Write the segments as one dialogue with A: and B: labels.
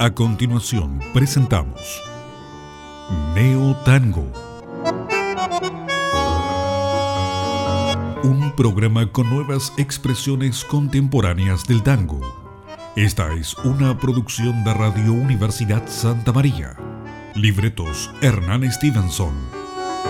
A: A continuación presentamos Neo Tango, un programa con nuevas expresiones contemporáneas del tango. Esta es una producción de Radio Universidad Santa María. Libretos Hernán Stevenson.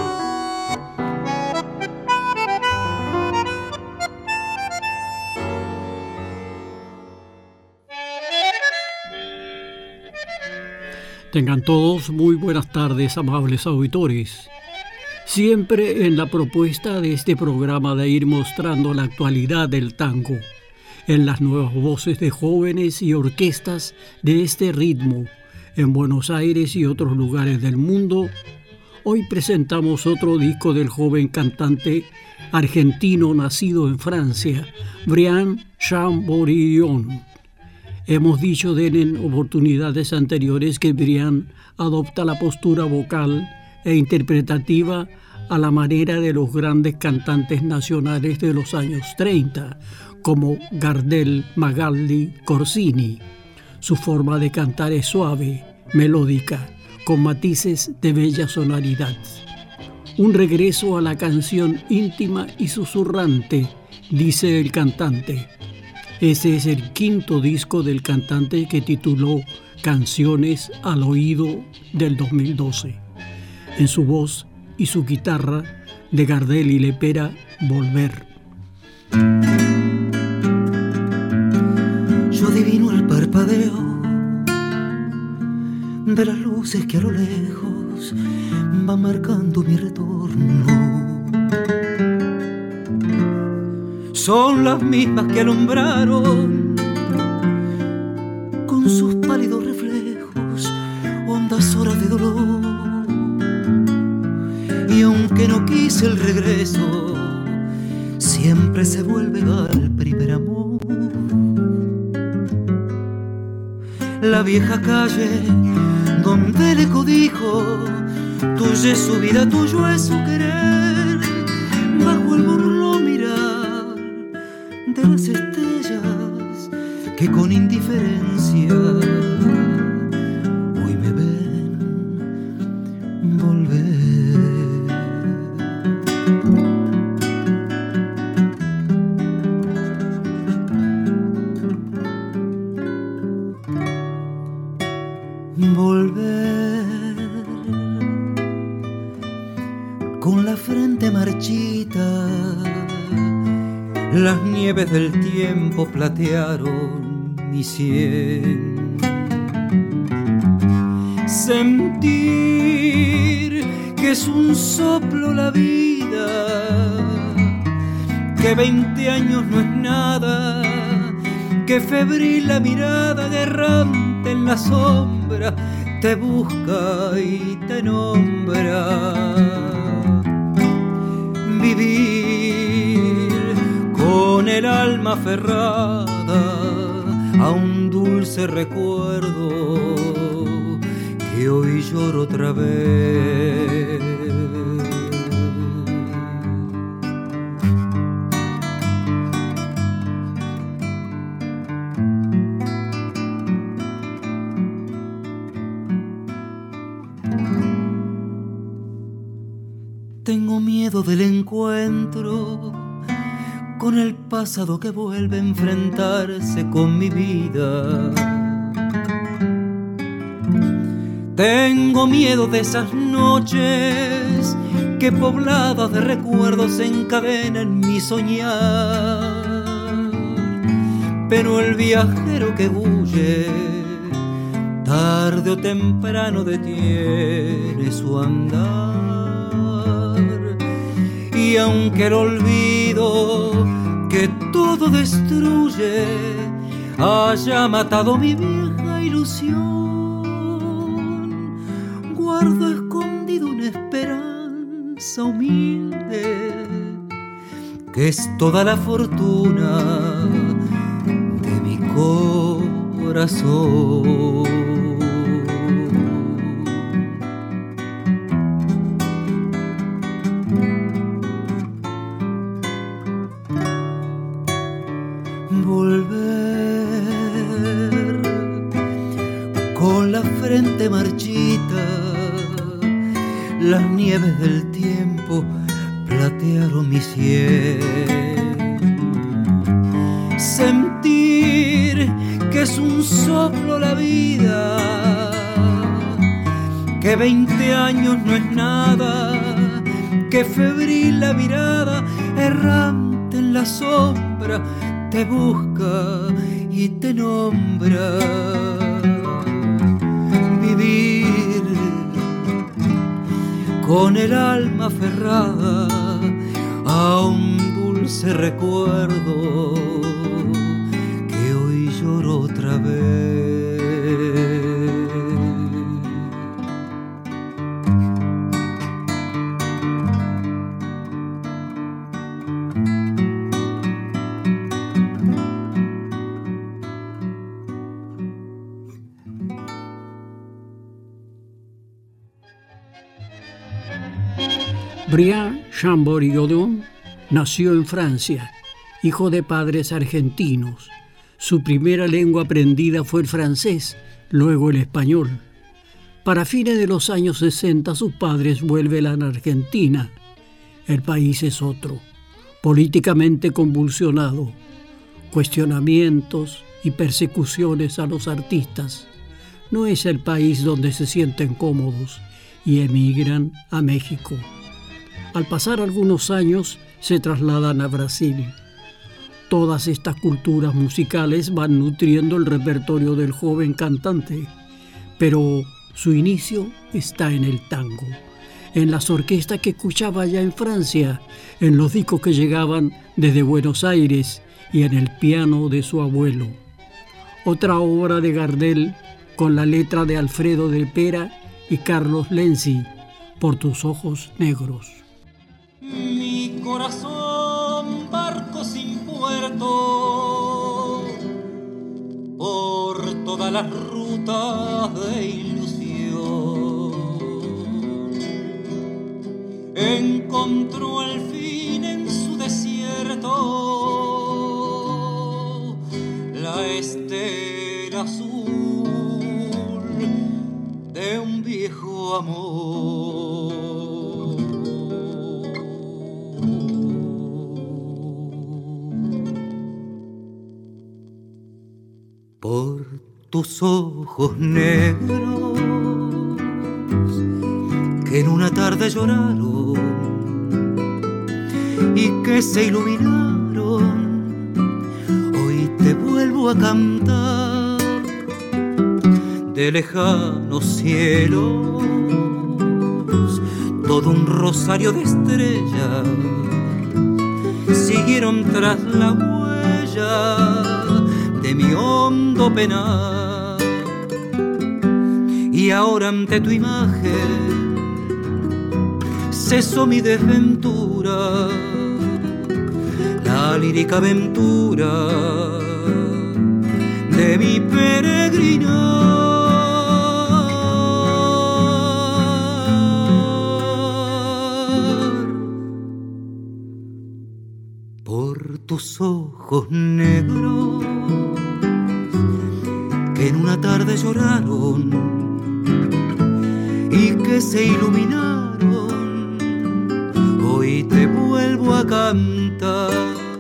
B: Tengan todos muy buenas tardes, amables auditores. Siempre en la propuesta de este programa de ir mostrando la actualidad del tango, en las nuevas voces de jóvenes y orquestas de este ritmo, en Buenos Aires y otros lugares del mundo, hoy presentamos otro disco del joven cantante argentino nacido en Francia, Brian Champollion. Hemos dicho de él en oportunidades anteriores que Brian adopta la postura vocal e interpretativa a la manera de los grandes cantantes nacionales de los años 30, como Gardel, Magaldi, Corsini. Su forma de cantar es suave, melódica, con matices de bella sonoridad. Un regreso a la canción íntima y susurrante, dice el cantante. Ese es el quinto disco del cantante que tituló Canciones al Oído del 2012. En su voz y su guitarra, de Gardel y Lepera, Volver.
C: Yo adivino el parpadeo de las luces que a lo lejos van marcando mi retorno. Son las mismas que alumbraron con sus pálidos reflejos hondas horas de dolor. Y aunque no quise el regreso, siempre se vuelve al primer amor. La vieja calle donde el eco dijo: tuya es su vida, tuyo es su querer. Bajo el burlón mirar de las estrellas que con indiferencia hoy me ven volver. Volver con la frente marchita. Las nieves del tiempo platearon mi sien. Sentir que es un soplo la vida, que 20 años no es nada, que febril la mirada errante en la sombra te busca y te nombra. Vivir con el alma aferrada a un dulce recuerdo que hoy lloro otra vez. Tengo miedo del encuentro con el pasado que vuelve a enfrentarse con mi vida. Tengo miedo de esas noches que pobladas de recuerdos encadenan mi soñar. Pero el viajero que huye tarde o temprano detiene su andar. Y aunque el olvido que todo destruye haya matado mi vieja ilusión, guardo escondido una esperanza humilde que es toda la fortuna de mi corazón. nieves del tiempo platearon mi sien. Sentir que es un soplo la vida, que 20 años no es nada, que febril la mirada, errante en la sombra, te busca y te nombra. Vivir con el alma aferrada a un dulce recuerdo que hoy lloro otra vez.
B: Brian Chambord-Godon nació en Francia, hijo de padres argentinos. Su primera lengua aprendida fue el francés, luego el español. Para fines de los años 60 sus padres vuelven a la Argentina. El país es otro, políticamente convulsionado, cuestionamientos y persecuciones a los artistas. No es el país donde se sienten cómodos y emigran a México. Al pasar algunos años, se trasladan a Brasil. Todas estas culturas musicales van nutriendo el repertorio del joven cantante, pero su inicio está en el tango, en las orquestas que escuchaba allá en Francia, en los discos que llegaban desde Buenos Aires y en el piano de su abuelo. Otra obra de Gardel con la letra de Alfredo de Pera y Carlos Lenzi, Por tus ojos negros.
C: Mi corazón, barco sin puerto, por todas las rutas de ilusión, encontró al fin en su desierto la estela azul de un viejo amor. Por tus ojos negros que en una tarde lloraron y que se iluminaron, hoy te vuelvo a cantar de lejanos cielos, todo un rosario de estrellas siguieron tras la huella de mi hondo penar, y ahora ante tu imagen cesó mi desventura, la lírica aventura de mi peregrinar. Por tus ojos negros que en una tarde lloraron y que se iluminaron, hoy te vuelvo a cantar.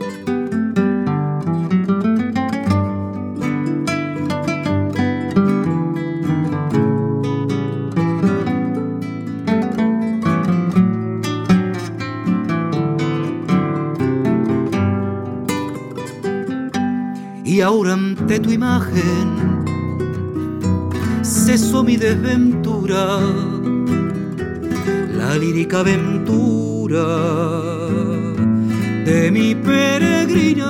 C: Y ahora ante tu imagen cesó mi desventura, la lírica aventura de mi peregrinar.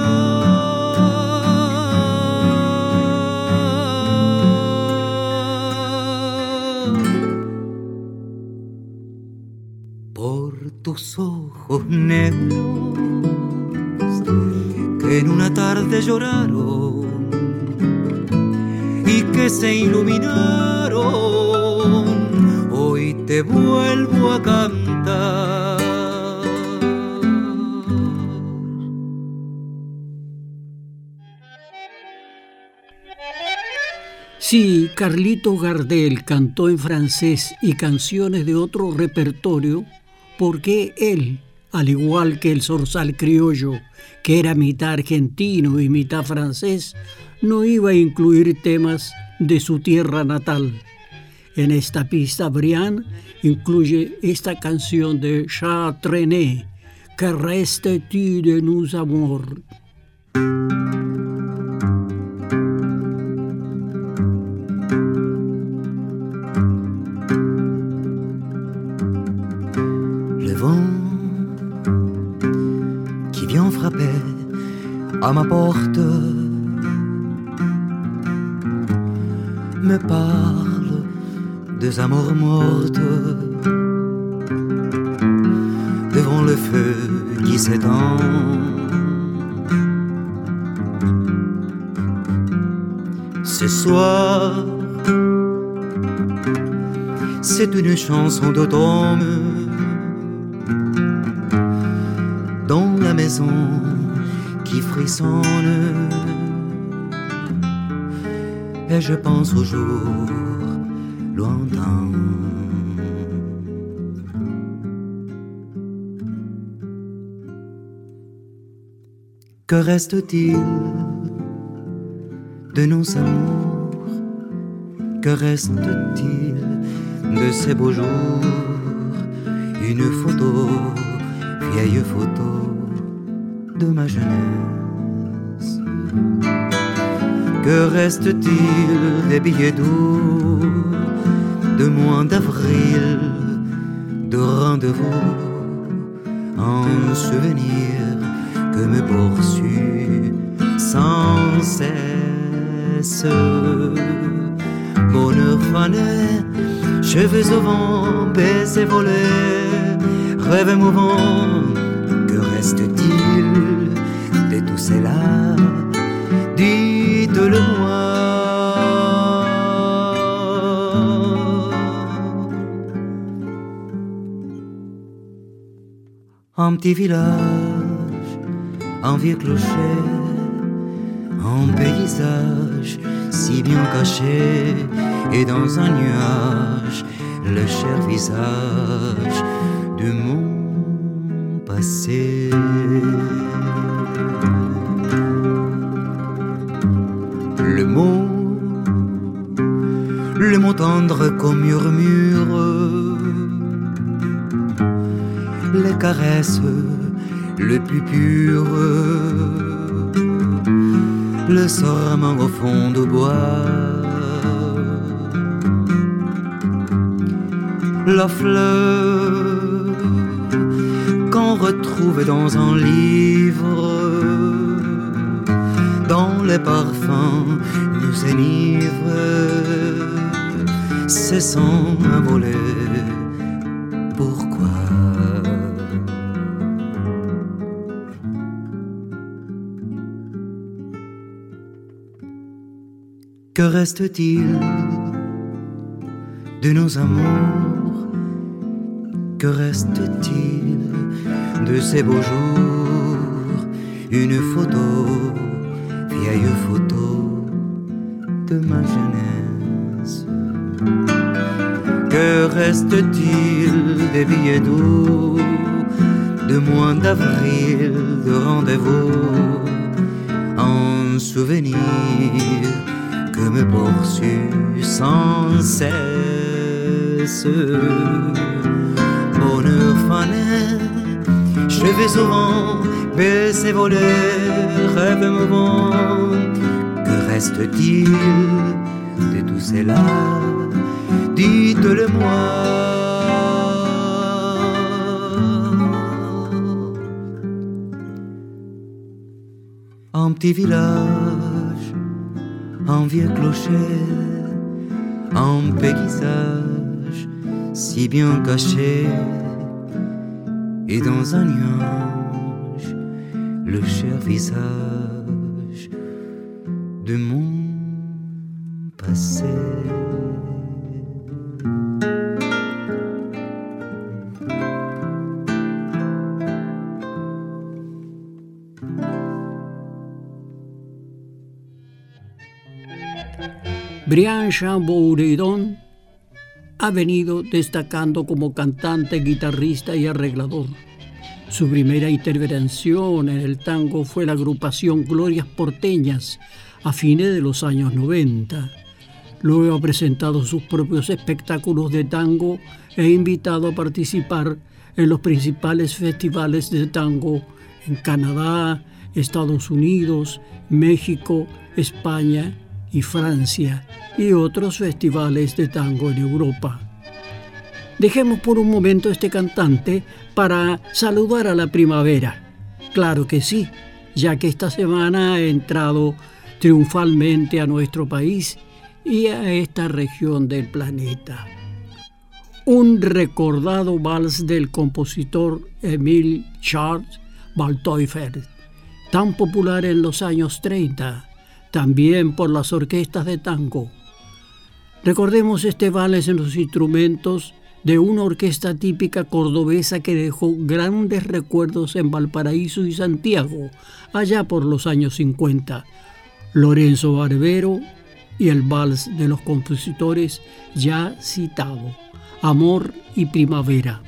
C: Por tus ojos negros que en una tarde lloraron y que se iluminaron, hoy te vuelvo a cantar.
B: Si Carlito Gardel cantó en francés y canciones de otro repertorio, ¿por qué él, al igual que el zorzal criollo, que era mitad argentino y mitad francés, no iba a incluir temas de su tierra natal? En esta pista, Brian incluye esta canción de Charles Trenet, Que reste-t-il de nos amours?
C: Le vent qui vient frapper à ma porte me parle des amours mortes devant le feu qui s'étend. Ce soir, c'est une chanson d'automne dans la maison qui frissonne, et je pense aux jours lointains. Que reste-t-il de nos amours? Que reste-t-il de ces beaux jours? Une photo, vieille photo de ma jeunesse. Que reste-t-il des billets doux de mois d'avril, de rendez-vous, un souvenir que me poursuit sans cesse? Bonheur fané, cheveux au vent, baisers volés, rêve mouvant. Que reste-t-il de tout cela? Dites-le moi. Un petit village, un vieux clocher, un paysage si bien caché, et dans un nuage, le cher visage de mon passé. Le mot tendre comme murmure, les caresses le plus pur, le serment au fond du bois, la fleur qu'on retrouve dans un livre, dont les parfums nous enivrent, c'est sans voler. Pourquoi? Que reste-t-il de nos amours? Que reste-t-il de ces beaux jours? Une photo, vieille photo de ma jeunesse. Que reste-t-il des billets doux de mois d'avril, de rendez-vous, un souvenir que me poursuit sans cesse? Bonheur fané, cheveux au vent, baisers volés, rêve mouvant. Que reste-t-il de tout cela? Dites-le moi. Un petit village, un vieux clocher, un paysage si bien caché, et dans un nuage, le cher visage de mon passé.
B: Brian Chambouredon ha venido destacando como cantante, guitarrista y arreglador. Su primera intervención en el tango fue la agrupación Glorias Porteñas a fines de los años 90. Luego ha presentado sus propios espectáculos de tango e invitado a participar en los principales festivales de tango en Canadá, Estados Unidos, México, España y Francia, y otros festivales de tango en Europa. Dejemos por un momento este cantante para saludar a la primavera. Claro que sí, ya que esta semana ha entrado triunfalmente a nuestro país y a esta región del planeta. Un recordado vals del compositor Emil Charles Waldteufel, tan popular en los años 30, también por las orquestas de tango. Recordemos este vals en los instrumentos de una orquesta típica cordobesa que dejó grandes recuerdos en Valparaíso y Santiago, allá por los años 50. Lorenzo Barbero y el vals de los compositores ya citado, Amor y Primavera.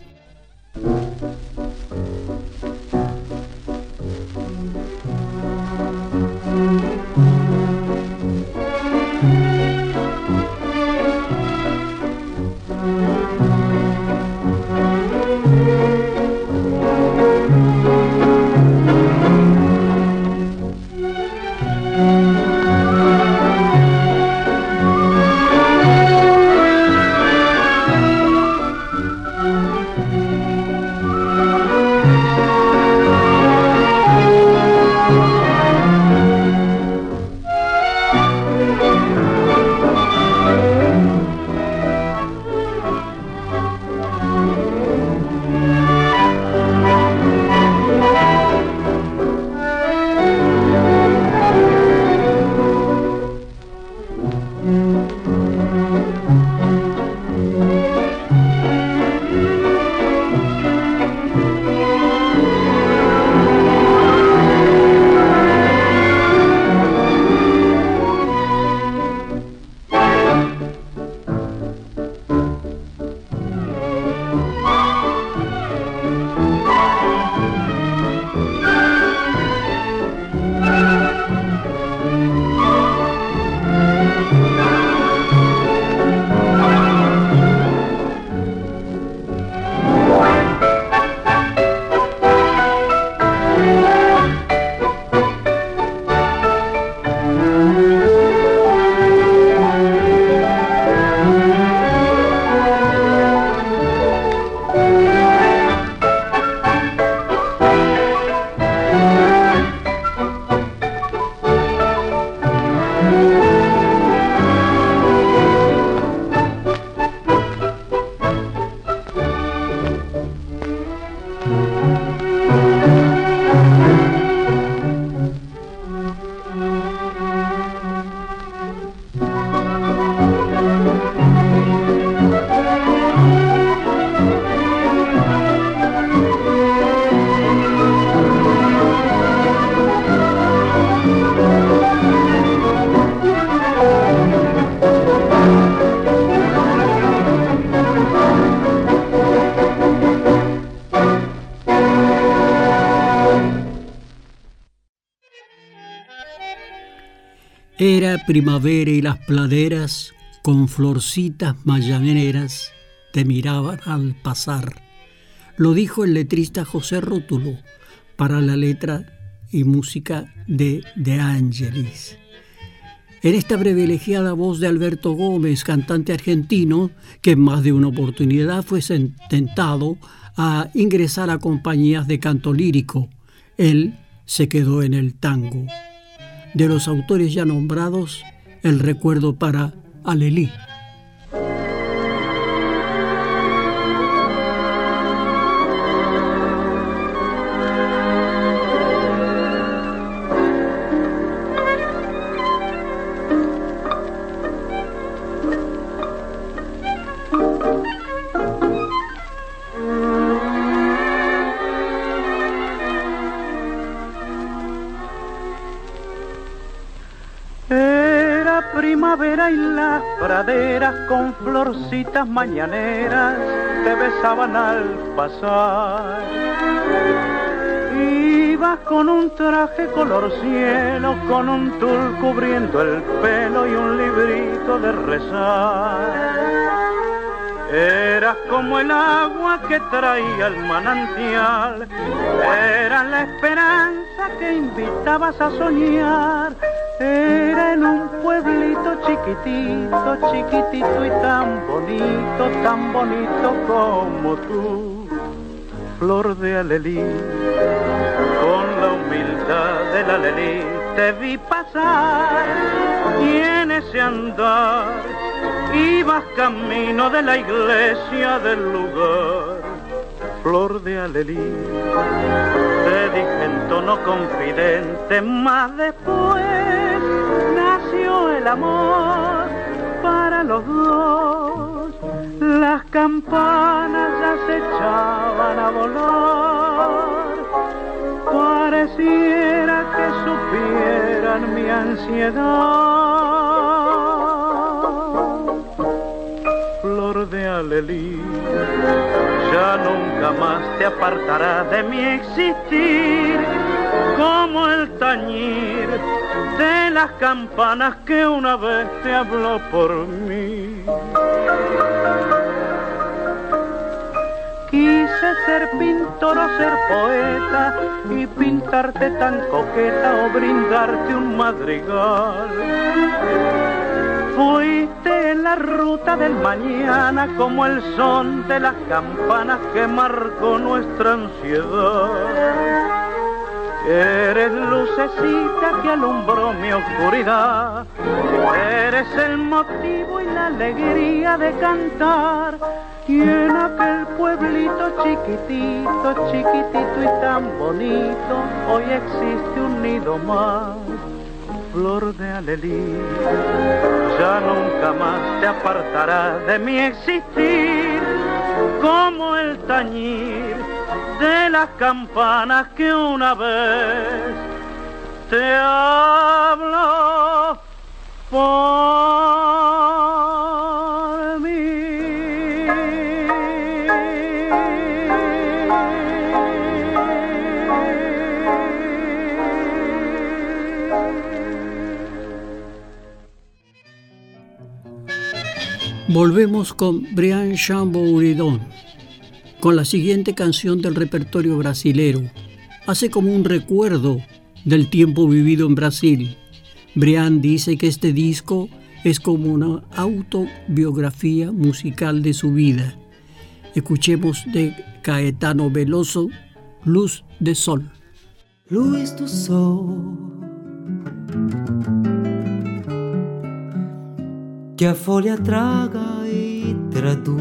B: Era primavera y las praderas con florcitas mañaneras te miraban al pasar. Lo dijo el letrista José Rótulo para la letra y música de De Angelis. En esta privilegiada voz de Alberto Gómez, cantante argentino, que en más de una oportunidad fue tentado a ingresar a compañías de canto lírico, él se quedó en el tango. De los autores ya nombrados, el recuerdo para Alelí.
C: primavera y las praderas con florcitas mañaneras te besaban al pasar. Ibas con un traje color cielo, con un tul cubriendo el pelo y un librito de rezar. Eras como el agua que traía el manantial, era la esperanza que invitabas a soñar. Era en un pueblito chiquitito, chiquitito y tan bonito como tú, flor de alelí. Con la humildad del alelí te vi pasar y en ese andar ibas camino de la iglesia del lugar, flor de alelí. Te dije en tono confidente, más después nació el amor para los dos. Las campanas ya se echaban a volar, pareciera que supieran mi ansiedad. Flor de alelí, ya nunca más te apartarás de mi existir, como el tañir de las campanas que una vez te habló por mí. Quise ser pintor o ser poeta y pintarte tan coqueta o brindarte un madrigal. Fuiste en la ruta del mañana como el son de las campanas que marcó nuestra ansiedad. Eres lucecita que alumbró mi oscuridad, eres el motivo y la alegría de cantar. Y en aquel pueblito chiquitito, chiquitito y tan bonito, hoy existe un nido más, flor de alelí. Ya nunca más te apartarás de mi existir, como el tañir de las campanas que una vez te habló por mí.
B: Volvemos con Brian Chambo Uridón, con la siguiente canción del repertorio brasilero. Hace como un recuerdo del tiempo vivido en Brasil. Brian dice que este disco es como una autobiografía musical de su vida. Escuchemos de Caetano Veloso, Luz de Sol.
C: Luz do sol, que a folha traga e traduz,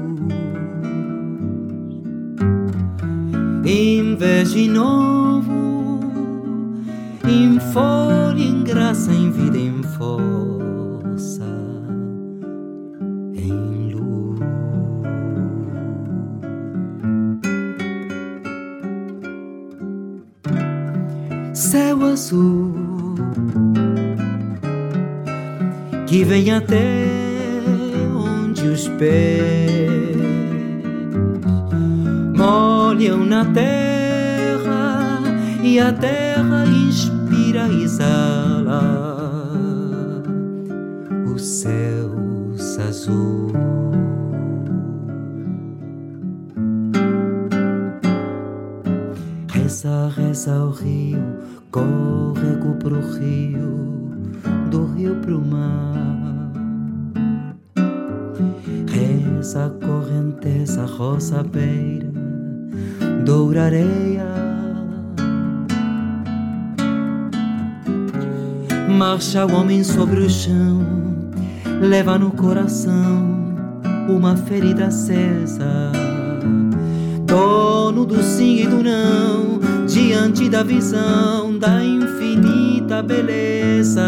C: em vez de novo, em folha, em graça, em vida, em força, em luz. Céu azul que vem até onde os pés molham na terra e a terra inspira e exala o céu azul. Reza, reza o rio, córrego pro rio, do rio pro mar. Reza a correnteza, roça beira, doura areia. Marcha o homem sobre o chão, leva no coração uma ferida acesa, dono do sim e do não, diante da visão da infinita beleza.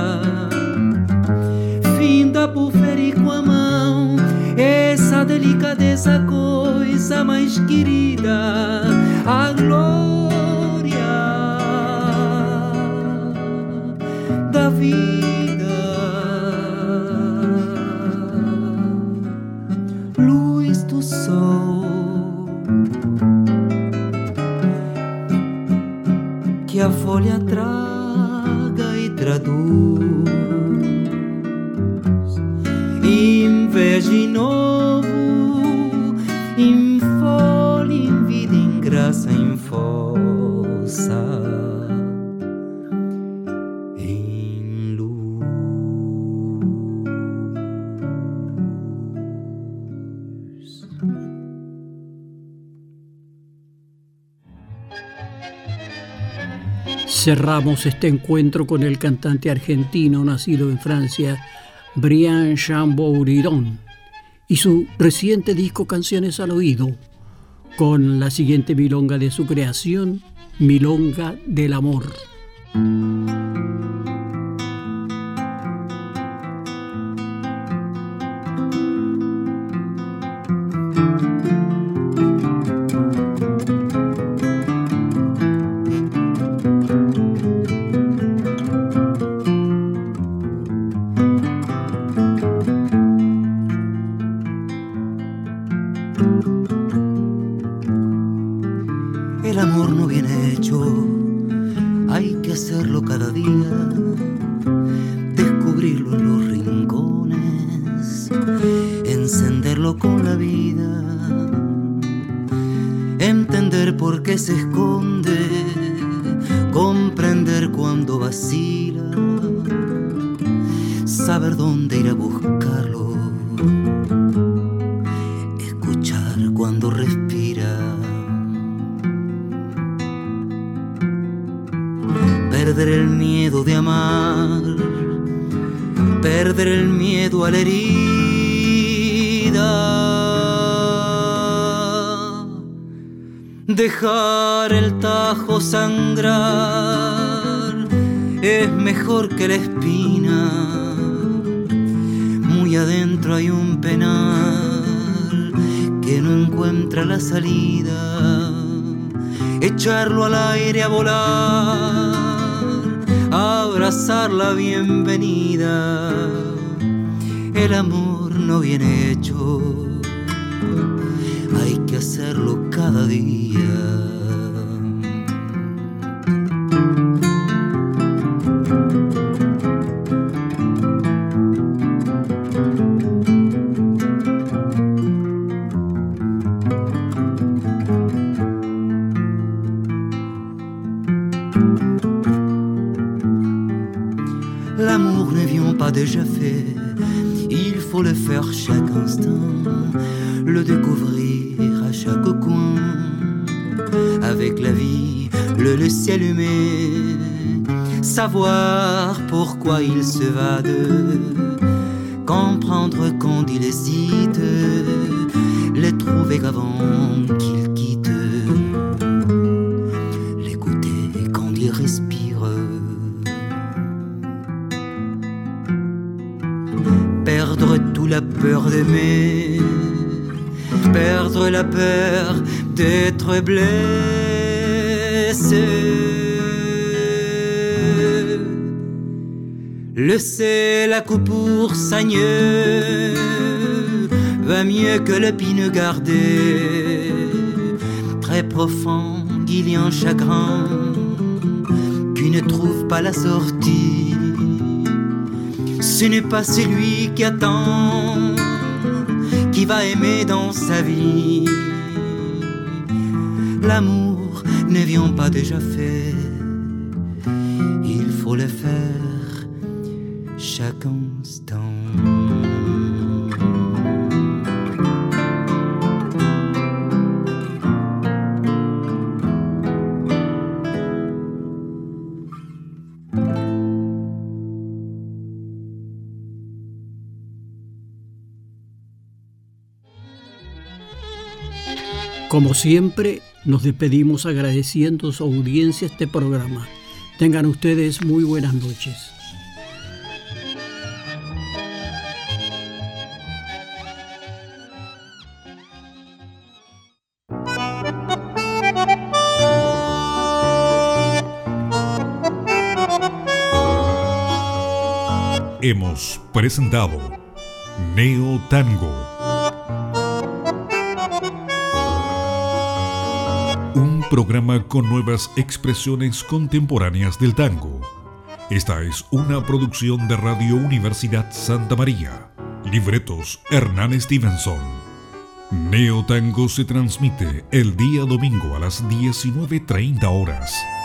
C: Finda por ferir com a mão essa delicadeza, coisa mais querida, a glória da vida. che a folha traga e traduz inveja e novo, em folha, em vida, em graça, em força, em luz.
B: Cerramos este encuentro con el cantante argentino nacido en Francia, Brian Chambouridon, y su reciente disco Canciones al Oído, con la siguiente milonga de su creación, Milonga del Amor.
C: El amor no viene hecho, hay que hacerlo cada día, descubrirlo en los rincones, encenderlo con la vida, entender por qué se esconde, comprender cuando vacila, saber dónde ir a buscarlo, escuchar cuando respira. Perder el miedo de amar, perder el miedo a la herida, dejar el tajo sangrar es mejor que la espina. Muy adentro hay un penal que no encuentra la salida, echarlo al aire a volar, abrazar la bienvenida. El amor no viene hecho, hay que hacerlo cada día. L'amour ne vient pas déjà fait, il faut le faire chaque instant, le découvrir à chaque coin, avec la vie, le laisser allumer, savoir pourquoi il se vade, comprendre quand il hésite, les trouver avant qu'il quitte, l'écouter quand il respire. Perdre toute la peur d'aimer, perdre la peur d'être blessé, laisser la coupe pour saigner va mieux que l'épine gardée. Très profond, il y a un chagrin qui ne trouve pas la sortie. Ce n'est pas celui qui attend qui va aimer dans sa vie. L'amour ne vient pas déjà fait, il faut le faire chaque instant.
B: Como siempre, nos despedimos agradeciendo su audiencia a este programa. Tengan ustedes muy buenas noches.
A: Hemos presentado Neo Tango, un programa con nuevas expresiones contemporáneas del tango. Esta es una producción de Radio Universidad Santa María. Libretos Hernán Stevenson. Neo Tango se transmite el día domingo a las 19:30 horas.